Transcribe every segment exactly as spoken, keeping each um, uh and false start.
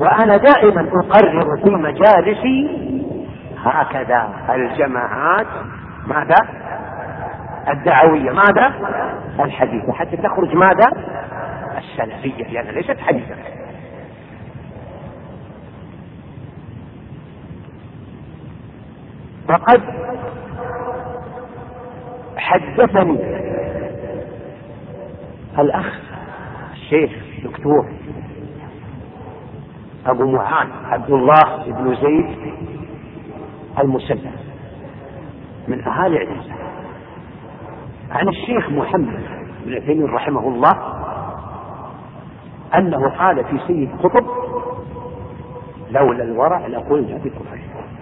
وأنا دائما أقرر في مجالسي هكذا الجماعات ماذا الدعوية ماذا الحديثة، حتى تخرج ماذا السلفية، لأنها يعني ليست حديثة. وقد حدثني الأخ الشيخ دكتور أبو معاذ عبد الله بن زيد المسلم من أهالي عدن عن الشيخ محمد بن عثيمين رحمه الله أنه قال في سيد قطب: لولا الورع لقلنا بكفر.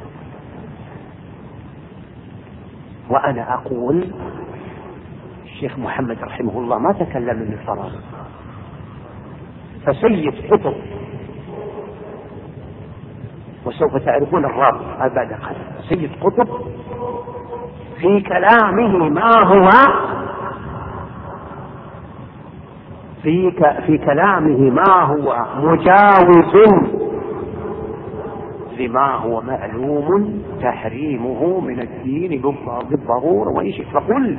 وأنا أقول الشيخ محمد رحمه الله ما تكلم من الفراغ، فسيد قطب، وسوف تعرفون الرابط بعد قليل، سيد قطب في كلامه ما هو في, ك... في كلامه ما هو مجاوز لما هو معلوم تحريمه من الدين بالضرورة وإن شئت فقل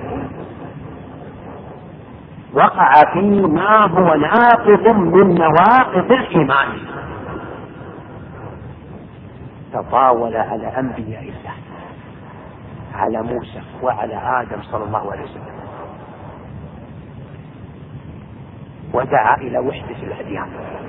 وقع فيما هو ناقض من نواقض الإيمان، تطاول على أنبياء الله، على موسى وعلى آدم صلى الله عليه وسلم، ودعا إلى وحدة الأديان،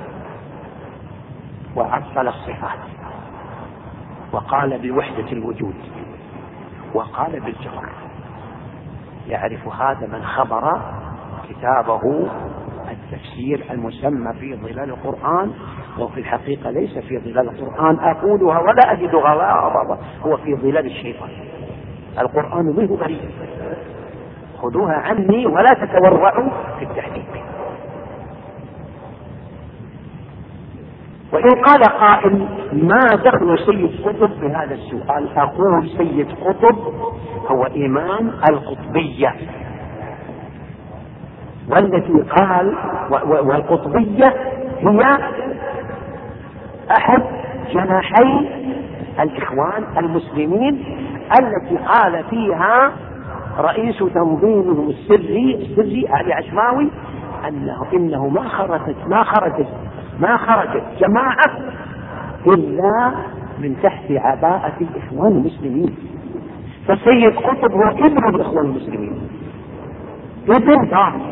وعطل الصفات، وقال بوحدة الوجود، وقال بالجبر. يعرف هذا من خبر كتابه التفسير المسمى في ظلال القرآن، وفي الحقيقة ليس في ظلال القرآن أقولها ولا أجد غضاضة، هو في ظلال الشيطان. القرآن منه بريء، خذوها عني ولا تتورعوا في التحديد. وإن قال قائل ما دخل سيد قطب بهذا السؤال، أقول سيد قطب هو إمام القطبية، والتي قال والقطبية هي أحد جناحي الإخوان المسلمين التي قال فيها رئيس تنظيمهم السري السري علي عشماوي أنه إنه ما خرجت ما خرجت ما خرجت جماعة إلا من تحت عباءة الإخوان المسلمين. فسيد قطب هو ابن الإخوان المسلمين، ابن ضامن،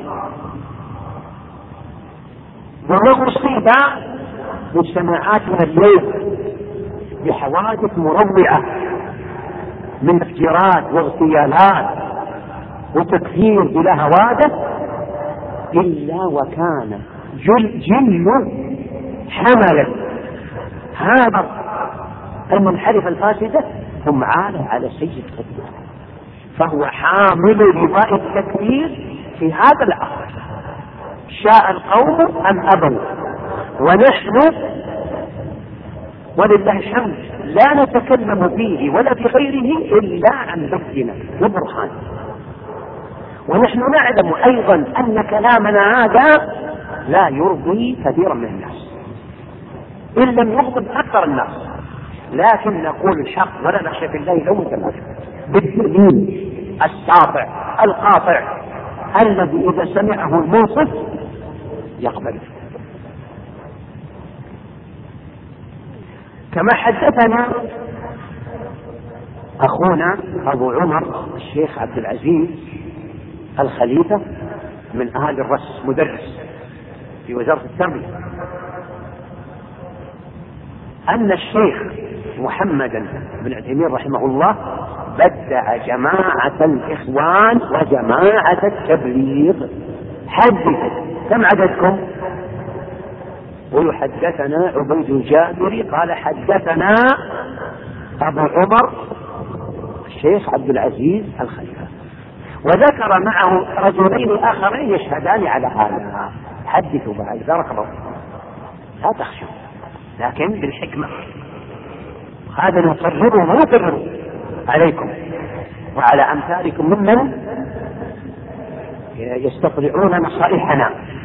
وهو أصيب مجتمعاتنا اليوم بحوادث مروعة من افتراءات واغتيالات وتكفير بلا هوادث، إلا وكان جل, جل حمل هذا المنحرف الفاسدة هم عالة على سيد قطب، فهو حامل رضاء التكفير في هذا العصر، شاء القوم أم أبوا. ونحن ولله الحمد لا نتكلم فيه ولا في غيره إلا عن بينة وبرهان. ونحن نعلم أيضا أن كلامنا هذا لا يرضي كثيرا من الناس إن لم يغضب أكثر الناس، لكن نقول الحق ولا نخشى في الله لومة لائم بالدليل الساطع القاطع الذي إذا سمعه المنصف يقبله. كما حدثنا أخونا أبو عمر الشيخ عبد العزيز الخليفة من أهل الرس، مدرس في وزارة التربية، أن الشيخ محمد بن عثيمين رحمه الله بدع جماعة الإخوان وجماعة التبليغ. حدث كم عددكم؟ ويحدثنا عبيد الجابري قال حدثنا أبو عمر الشيخ عبد العزيز الخليفة، وذكر معه رجلين آخرين يشهدان على هذا. حدثوا بعد بارك الله، لا تخشوا لكن بالحكمة، هذا نقرره ما نقرره عليكم وعلى أمثالكم ممن يستطيعون نصائحنا.